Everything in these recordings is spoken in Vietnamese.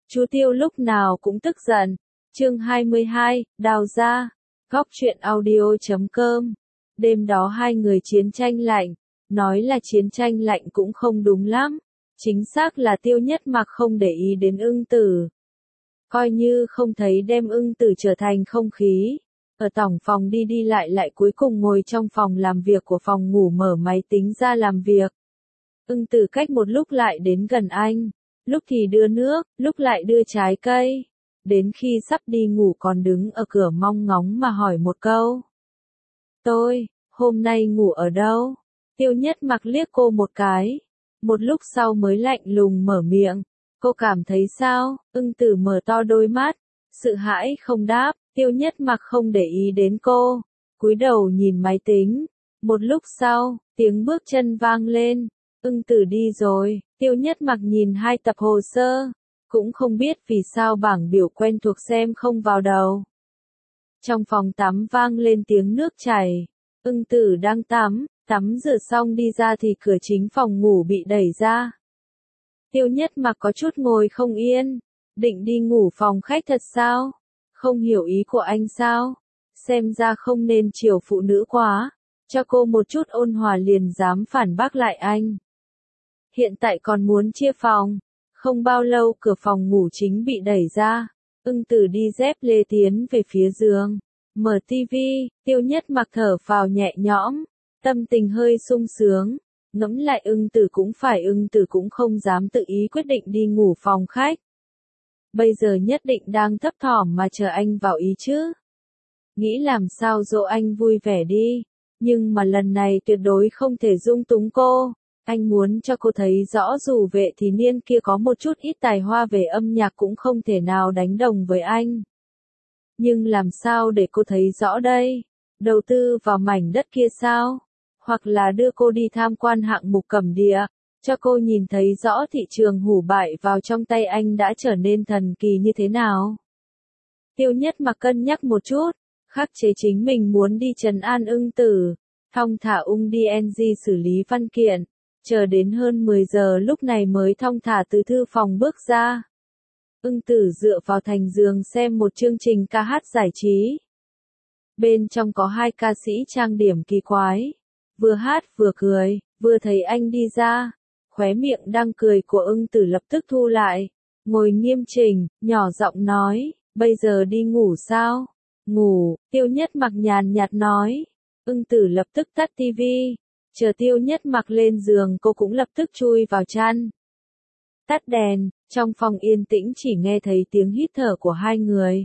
Chú Tiêu lúc nào cũng tức giận. Chương 22, đào ra. Góc truyện audio.com. Đêm đó hai người chiến tranh lạnh. Nói là chiến tranh lạnh cũng không đúng lắm. Chính xác là Tiêu Nhất Mặc không để ý đến Ưng Tử. Coi như không thấy đem Ưng Tử trở thành không khí. Ở tổng phòng đi đi lại cuối cùng ngồi trong phòng làm việc của phòng ngủ mở máy tính ra làm việc. Ưng Tử cách một lúc lại đến gần anh. Lúc thì đưa nước, lúc lại đưa trái cây. Đến khi sắp đi ngủ còn đứng ở cửa mong ngóng mà hỏi một câu. Tôi, hôm nay ngủ ở đâu? Tiêu Nhất Mặc liếc cô một cái. Một lúc sau mới lạnh lùng mở miệng. Cô cảm thấy sao? Ưng Tử mở to đôi mắt. Sự hãi không đáp, Tiêu Nhất Mặc không để ý đến cô. Cúi đầu nhìn máy tính. Một lúc sau, tiếng bước chân vang lên. Ưng Tử đi rồi, Tiêu Nhất Mặc nhìn hai tập hồ sơ. Cũng không biết vì sao bảng biểu quen thuộc xem không vào đầu. Trong phòng tắm vang lên tiếng nước chảy. Ưng Tử đang tắm rửa xong đi ra thì cửa chính phòng ngủ bị đẩy ra. Tiêu Nhất Mặc có chút ngồi không yên. Định đi ngủ phòng khách thật sao? Không hiểu ý của anh sao? Xem ra không nên chiều phụ nữ quá. Cho cô một chút ôn hòa liền dám phản bác lại anh. Hiện tại còn muốn chia phòng. Không bao lâu cửa phòng ngủ chính bị đẩy ra. Ưng Tử đi dép lê tiến về phía giường. Mở tivi, Tiêu Nhất Mặc thở phào nhẹ nhõm. Tâm tình hơi sung sướng. Ngẫm lại Ưng Tử cũng không dám tự ý quyết định đi ngủ phòng khách. Bây giờ nhất định đang thấp thỏm mà chờ anh vào ý chứ. Nghĩ làm sao dỗ anh vui vẻ đi. Nhưng mà lần này tuyệt đối không thể dung túng cô. Anh muốn cho cô thấy rõ dù Vệ Thì Niên kia có một chút ít tài hoa về âm nhạc cũng không thể nào đánh đồng với anh. Nhưng làm sao để cô thấy rõ đây? Đầu tư vào mảnh đất kia sao? Hoặc là đưa cô đi tham quan hạng mục Cẩm Địa, cho cô nhìn thấy rõ thị trường hủ bại vào trong tay anh đã trở nên thần kỳ như thế nào? Tiêu Nhất Mặc cân nhắc một chút, khắc chế chính mình muốn đi trấn an Ưng Tử, thong thả đi NG xử lý văn kiện. Chờ đến hơn 10 giờ lúc này mới thong thả từ thư phòng bước ra. Ưng Tử dựa vào thành giường xem một chương trình ca hát giải trí. Bên trong có hai ca sĩ trang điểm kỳ quái. Vừa hát vừa cười, vừa thấy anh đi ra. Khóe miệng đang cười của Ưng Tử lập tức thu lại. Ngồi nghiêm chỉnh, nhỏ giọng nói, bây giờ đi ngủ sao? Ngủ, Tiêu Nhất Mặc nhàn nhạt nói. Ưng Tử lập tức tắt tivi. Chờ Tiêu Nhất Mặc lên giường cô cũng lập tức chui vào chăn. Tắt đèn, trong phòng yên tĩnh chỉ nghe thấy tiếng hít thở của hai người.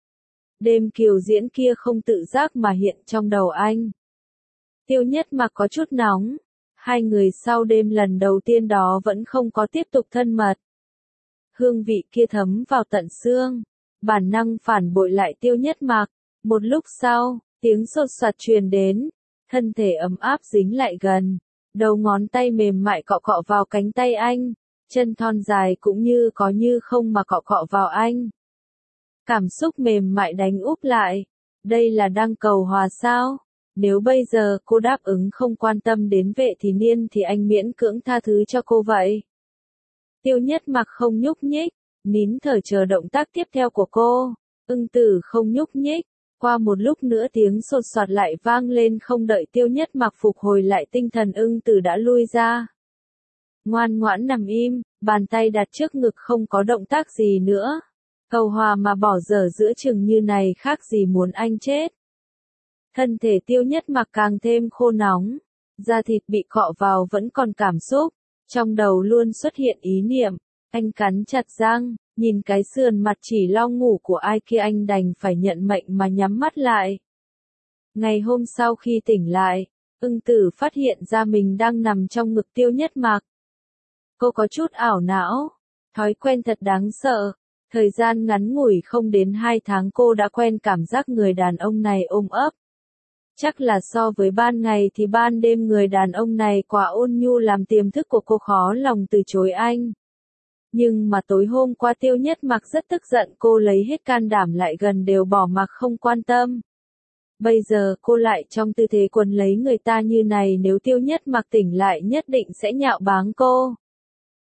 Đêm kiều diễn kia không tự giác mà hiện trong đầu anh. Tiêu Nhất Mặc có chút nóng. Hai người sau đêm lần đầu tiên đó vẫn không có tiếp tục thân mật. Hương vị kia thấm vào tận xương. Bản năng phản bội lại Tiêu Nhất Mặc. Một lúc sau, tiếng sột soạt truyền đến. Thân thể ấm áp dính lại gần. Đầu ngón tay mềm mại cọ cọ vào cánh tay anh. Chân thon dài cũng như có như không mà cọ cọ vào anh. Cảm xúc mềm mại đánh úp lại. Đây là đang cầu hòa sao? Nếu bây giờ cô đáp ứng không quan tâm đến Vệ Thì Niên thì anh miễn cưỡng tha thứ cho cô vậy. Tiêu Nhất Mặc không nhúc nhích, nín thở chờ động tác tiếp theo của cô. Ưng Tử không nhúc nhích. Qua một lúc nữa tiếng sột soạt lại vang lên, không đợi Tiêu Nhất Mặc phục hồi lại tinh thần Ưng Tử đã lui ra. Ngoan ngoãn nằm im, bàn tay đặt trước ngực không có động tác gì nữa. Cầu hòa mà bỏ dở giữa chừng như này khác gì muốn anh chết. Thân thể Tiêu Nhất Mặc càng thêm khô nóng. Da thịt bị cọ vào vẫn còn cảm xúc. Trong đầu luôn xuất hiện ý niệm. Anh cắn chặt răng, nhìn cái sườn mặt chỉ lo ngủ của ai kia anh đành phải nhận mệnh mà nhắm mắt lại. Ngày hôm sau khi tỉnh lại, Ưng Tử phát hiện ra mình đang nằm trong ngực Tiêu Nhất Mặc. Cô có chút ảo não. Thói quen thật đáng sợ. Thời gian ngắn ngủi không đến 2 tháng cô đã quen cảm giác người đàn ông này ôm ấp. Chắc là so với ban ngày thì ban đêm người đàn ông này quá ôn nhu làm tiềm thức của cô khó lòng từ chối anh. Nhưng mà tối hôm qua Tiêu Nhất Mặc rất tức giận, cô lấy hết can đảm lại gần đều bỏ mặc không quan tâm. Bây giờ cô lại trong tư thế quấn lấy người ta như này, nếu Tiêu Nhất Mặc tỉnh lại nhất định sẽ nhạo báng cô.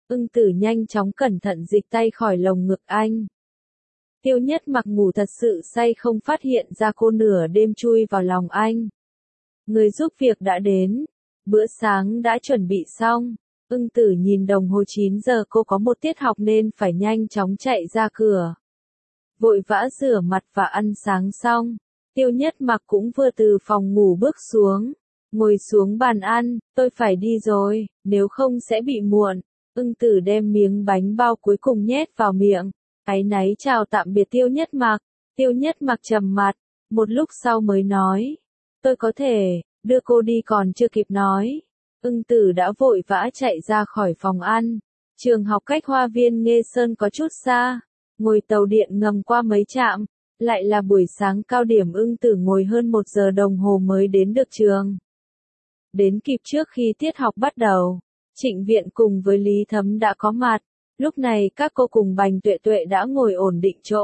Ưng Tử nhanh chóng cẩn thận dịch tay khỏi lồng ngực anh. Tiêu Nhất Mặc ngủ thật sự say không phát hiện ra cô nửa đêm chui vào lòng anh. Người giúp việc đã đến. Bữa sáng đã chuẩn bị xong. Ưng Tử nhìn đồng hồ 9 giờ cô có một tiết học nên phải nhanh chóng chạy ra cửa. Vội vã rửa mặt và ăn sáng xong. Tiêu Nhất Mặc cũng vừa từ phòng ngủ bước xuống. Ngồi xuống bàn ăn, tôi phải đi rồi, nếu không sẽ bị muộn. Ưng Tử đem miếng bánh bao cuối cùng nhét vào miệng. Áy náy chào tạm biệt Tiêu Nhất Mặc. Tiêu Nhất Mặc trầm mặt, một lúc sau mới nói. Tôi có thể, đưa cô đi còn chưa kịp nói. Ưng Tử đã vội vã chạy ra khỏi phòng ăn. Trường học cách Hoa viên Nghê Sơn có chút xa. Ngồi tàu điện ngầm qua mấy trạm. Lại là buổi sáng cao điểm, Ưng Tử ngồi hơn 1 giờ đồng hồ mới đến được trường. Đến kịp trước khi tiết học bắt đầu. Trịnh Viện cùng với Lý Thấm đã có mặt. Lúc này các cô cùng Bành Tuệ Tuệ đã ngồi ổn định chỗ.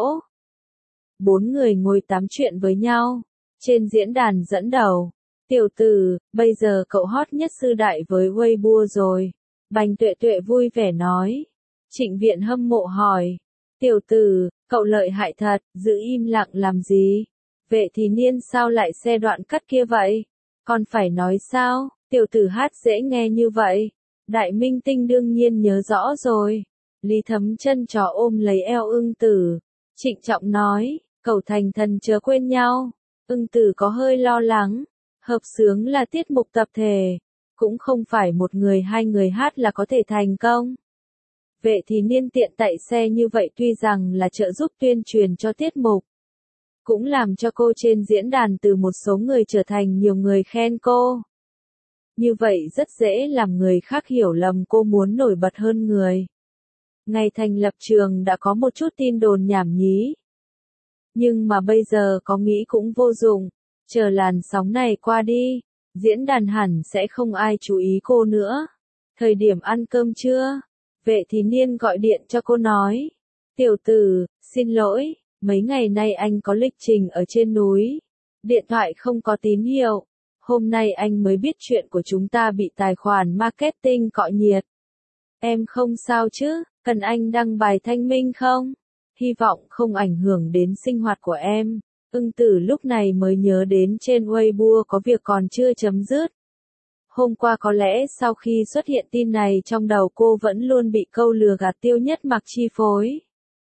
4 người ngồi tám chuyện với nhau. Trên diễn đàn dẫn đầu. Tiểu Tử, bây giờ cậu hot nhất sư đại với Weibo rồi. Bành Tuệ Tuệ vui vẻ nói. Trịnh Viện hâm mộ hỏi. Tiểu Tử, cậu lợi hại thật, giữ im lặng làm gì? Vệ thì Niên sao lại xe đoạn cắt kia vậy? Còn phải nói sao? Tiểu Tử hát dễ nghe như vậy. Đại minh tinh đương nhiên nhớ rõ rồi. Lý Thấm chân trò ôm lấy eo Ưng Tử. Trịnh trọng nói, cậu thành thần chớ quên nhau. Ưng Tử có hơi lo lắng. Hợp xướng là tiết mục tập thể. Cũng không phải một người hai người hát là có thể thành công. Vệ thì Niên tiện tại xe như vậy tuy rằng là trợ giúp tuyên truyền cho tiết mục. Cũng làm cho cô trên diễn đàn từ một số người trở thành nhiều người khen cô. Như vậy rất dễ làm người khác hiểu lầm cô muốn nổi bật hơn người. Ngày thành lập trường đã có một chút tin đồn nhảm nhí. Nhưng mà bây giờ có nghĩ cũng vô dụng. Chờ làn sóng này qua đi, diễn đàn hẳn sẽ không ai chú ý cô nữa. Thời điểm ăn cơm trưa, Vệ thì Niên gọi điện cho cô nói. Tiểu Tử, xin lỗi, mấy ngày nay anh có lịch trình ở trên núi. Điện thoại không có tín hiệu. Hôm nay anh mới biết chuyện của chúng ta bị tài khoản marketing cọ nhiệt. Em không sao chứ, cần anh đăng bài thanh minh không? Hy vọng không ảnh hưởng đến sinh hoạt của em. Ưng Tử lúc này mới nhớ đến trên Weibo có việc còn chưa chấm dứt. Hôm qua có lẽ sau khi xuất hiện tin này trong đầu cô vẫn luôn bị câu lừa gạt Tiêu Nhất Mặc chi phối.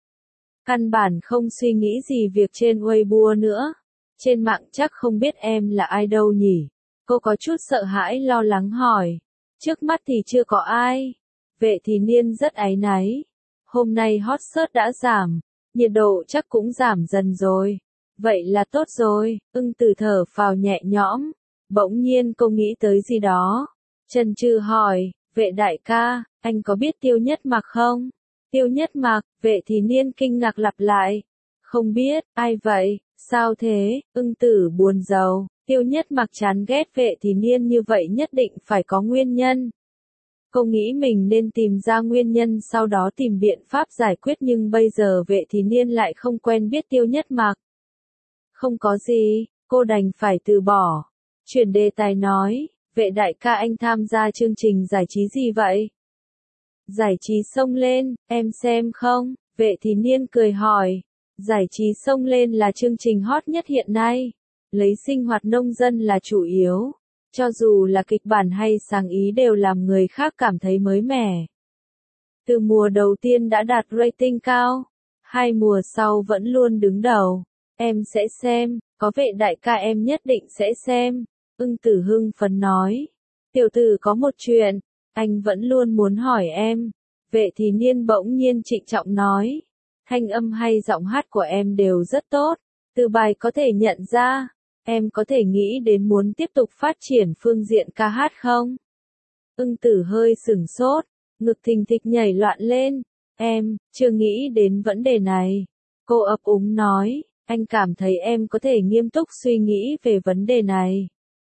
Căn bản không suy nghĩ gì việc trên Weibo nữa. Trên mạng chắc không biết em là ai đâu nhỉ? Cô có chút sợ hãi lo lắng hỏi. Trước mắt thì chưa có ai. Vệ thì Niên rất áy náy. Hôm nay hot search đã giảm. Nhiệt độ chắc cũng giảm dần rồi. Vậy là tốt rồi. Ưng Tử thở phào nhẹ nhõm. Bỗng nhiên cô nghĩ tới gì đó. Chần chừ hỏi. Vệ đại ca, anh có biết Tiêu Nhất Mặc không? Tiêu Nhất Mặc, Vệ thì Niên kinh ngạc lặp lại. Không biết, ai vậy? Sao thế? Ưng Tử buồn rầu. Tiêu Nhất Mặc chán ghét Vệ thì Niên như vậy nhất định phải có nguyên nhân. Cô nghĩ mình nên tìm ra nguyên nhân sau đó tìm biện pháp giải quyết, nhưng bây giờ Vệ thì Niên lại không quen biết Tiêu Nhất Mặc. Không có gì, cô đành phải từ bỏ. Chuyển đề tài nói, Vệ đại ca anh tham gia chương trình giải trí gì vậy? Giải trí Sông Lên, em xem không? Vệ thì Niên cười hỏi. Giải trí Sông Lên là chương trình hot nhất hiện nay. Lấy sinh hoạt nông dân là chủ yếu. Cho dù là kịch bản hay sáng ý đều làm người khác cảm thấy mới mẻ. Từ mùa đầu tiên đã đạt rating cao. 2 mùa sau vẫn luôn đứng đầu. Em sẽ xem, có Vệ đại ca em nhất định sẽ xem. Ưng Tử hưng phấn nói. Tiểu Tử có một chuyện, anh vẫn luôn muốn hỏi em. Vệ thì Niên bỗng nhiên trịnh trọng nói. Thanh âm hay giọng hát của em đều rất tốt. Từ bài có thể nhận ra. Em có thể nghĩ đến muốn tiếp tục phát triển phương diện ca hát không? Ưng Tử hơi sửng sốt, ngực thình thịch nhảy loạn lên. Em, chưa nghĩ đến vấn đề này. Cô ấp úng nói, anh cảm thấy em có thể nghiêm túc suy nghĩ về vấn đề này.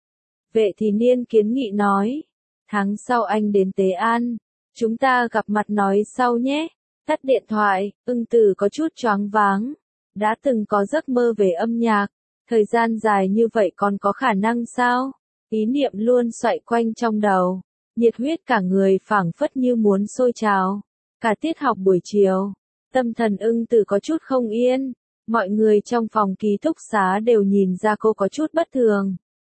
Vệ thì Niên kiến nghị nói, tháng sau anh đến Tế An, chúng ta gặp mặt nói sau nhé. Tắt điện thoại, Ưng Tử có chút choáng váng. Đã từng có giấc mơ về âm nhạc. Thời gian dài như vậy còn có khả năng sao? Ý niệm luôn xoay quanh trong đầu. nhiệt huyết cả người phảng phất như muốn sôi trào. Cả tiết học buổi chiều, tâm thần Ưng Tử có chút không yên, mọi người trong phòng ký túc xá đều nhìn ra cô có chút bất thường.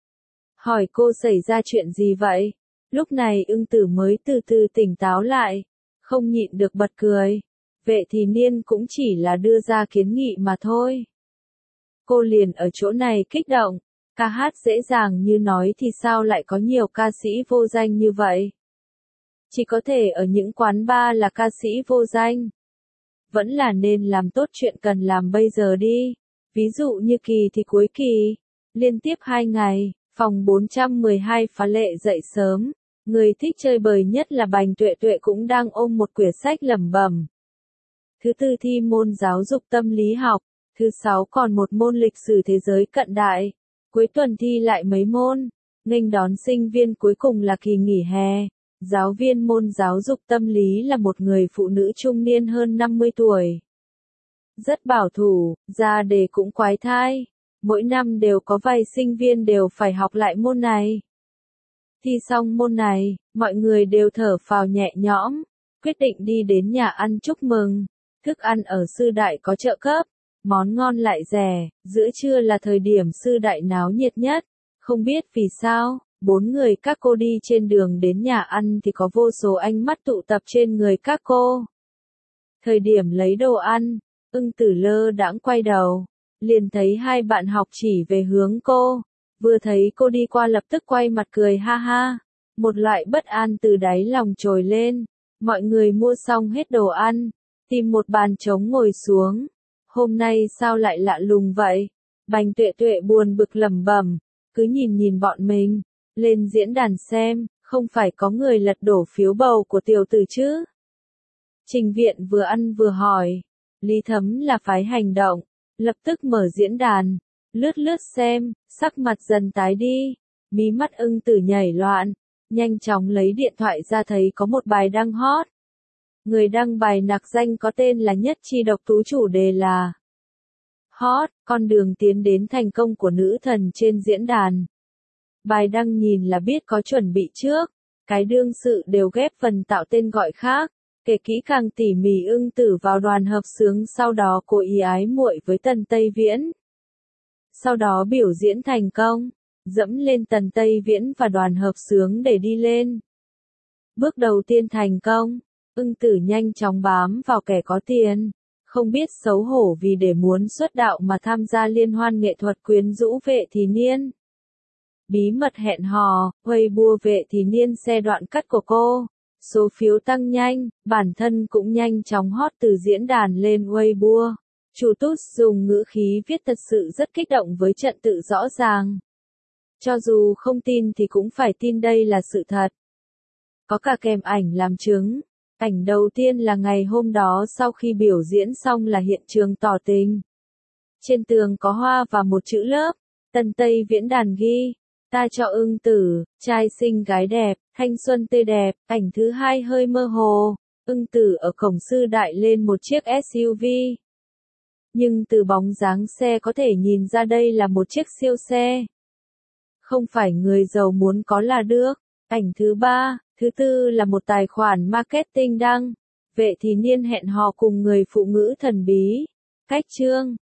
Hỏi cô xảy ra chuyện gì vậy? Lúc này Ưng Tử mới từ từ tỉnh táo lại, không nhịn được bật cười. Vệ thì niên cũng chỉ là đưa ra kiến nghị mà thôi. Cô liền ở chỗ này kích động, ca hát dễ dàng như nói thì sao lại có nhiều ca sĩ vô danh như vậy? Chỉ có thể ở những quán bar là ca sĩ vô danh. Vẫn là nên làm tốt chuyện cần làm bây giờ đi. Ví dụ như kỳ thì cuối kỳ, liên tiếp 2 ngày, phòng 412 phá lệ dậy sớm. Người thích chơi bời nhất là Bành Tuệ Tuệ cũng đang ôm một quyển sách lẩm bẩm. Thứ tư thi môn giáo dục tâm lý học, thứ 6 còn một môn lịch sử thế giới cận đại. Cuối tuần thi lại mấy môn, nghênh đón sinh viên cuối cùng là kỳ nghỉ hè. Giáo viên môn giáo dục tâm lý là một người phụ nữ trung niên hơn 50 tuổi. Rất bảo thủ, ra đề cũng quái thai. Mỗi năm đều có vài sinh viên đều phải học lại môn này. Thi xong môn này, mọi người đều thở phào nhẹ nhõm, quyết định đi đến nhà ăn chúc mừng. Thức ăn ở sư đại có trợ cấp, món ngon lại rẻ, giữa trưa là thời điểm sư đại náo nhiệt nhất. Không biết vì sao, 4 người các cô đi trên đường đến nhà ăn thì có vô số ánh mắt tụ tập trên người các cô. Thời điểm lấy đồ ăn, Ưng Tử lơ đãng quay đầu, liền thấy 2 bạn học chỉ về hướng cô. Vừa thấy cô đi qua lập tức quay mặt cười ha ha. Một loại bất an từ đáy lòng trồi lên. Mọi người mua xong hết đồ ăn, tìm một bàn trống ngồi xuống. Hôm nay sao lại lạ lùng vậy? Bành Tuệ Tuệ buồn bực lẩm bẩm, cứ nhìn bọn mình. Lên diễn đàn xem, không phải có người lật đổ phiếu bầu của tiểu tử chứ? Trình Viện vừa ăn vừa hỏi. Lý Thấm là phái hành động, lập tức mở diễn đàn, lướt xem, sắc mặt dần tái đi, mí mắt Ưng Tử nhảy loạn, nhanh chóng lấy điện thoại ra thấy có một bài đăng hot. Người đăng bài nặc danh có tên là Nhất Chi Độc Tú, chủ đề là hot, con đường tiến đến thành công của nữ thần trên diễn đàn. Bài đăng nhìn là biết có chuẩn bị trước, cái đương sự đều ghép phần tạo tên gọi khác, kể kỹ càng tỉ mỉ Ưng Tử vào đoàn hợp xướng, sau đó cô ý ái muội với Tần Tây Viễn. Sau đó biểu diễn thành công, dẫm lên Tần Tây Viễn và đoàn hợp xướng để đi lên. Bước đầu tiên thành công, Ưng Tử nhanh chóng bám vào kẻ có tiền, không biết xấu hổ vì để muốn xuất đạo mà tham gia liên hoan nghệ thuật quyến rũ Vệ Thì Niên. Bí mật hẹn hò, Weibo Vệ Thì Niên xe đoạn cắt của cô. Số phiếu tăng nhanh, bản thân cũng nhanh chóng hot từ diễn đàn lên Weibo. Chủ tút dùng ngữ khí viết thật sự rất kích động với trận tự rõ ràng. Cho dù không tin thì cũng phải tin đây là sự thật. Có cả kèm ảnh làm chứng. Ảnh đầu tiên là ngày hôm đó sau khi biểu diễn xong là hiện trường tỏ tình. Trên tường có hoa và một chữ lớp. Tần Tây Viễn đàn ghi. Ta cho Ưng Tử, trai xinh gái đẹp, thanh xuân tươi đẹp. Ảnh thứ 2 hơi mơ hồ. Ưng Tử ở cổng sư đại lên một chiếc SUV. Nhưng từ bóng dáng xe có thể nhìn ra đây là một chiếc siêu xe. Không phải người giàu muốn có là được. Ảnh thứ 3, thứ 4 là một tài khoản marketing đăng. Vệ Thì Niên hẹn hò cùng người phụ nữ thần bí. Cách chương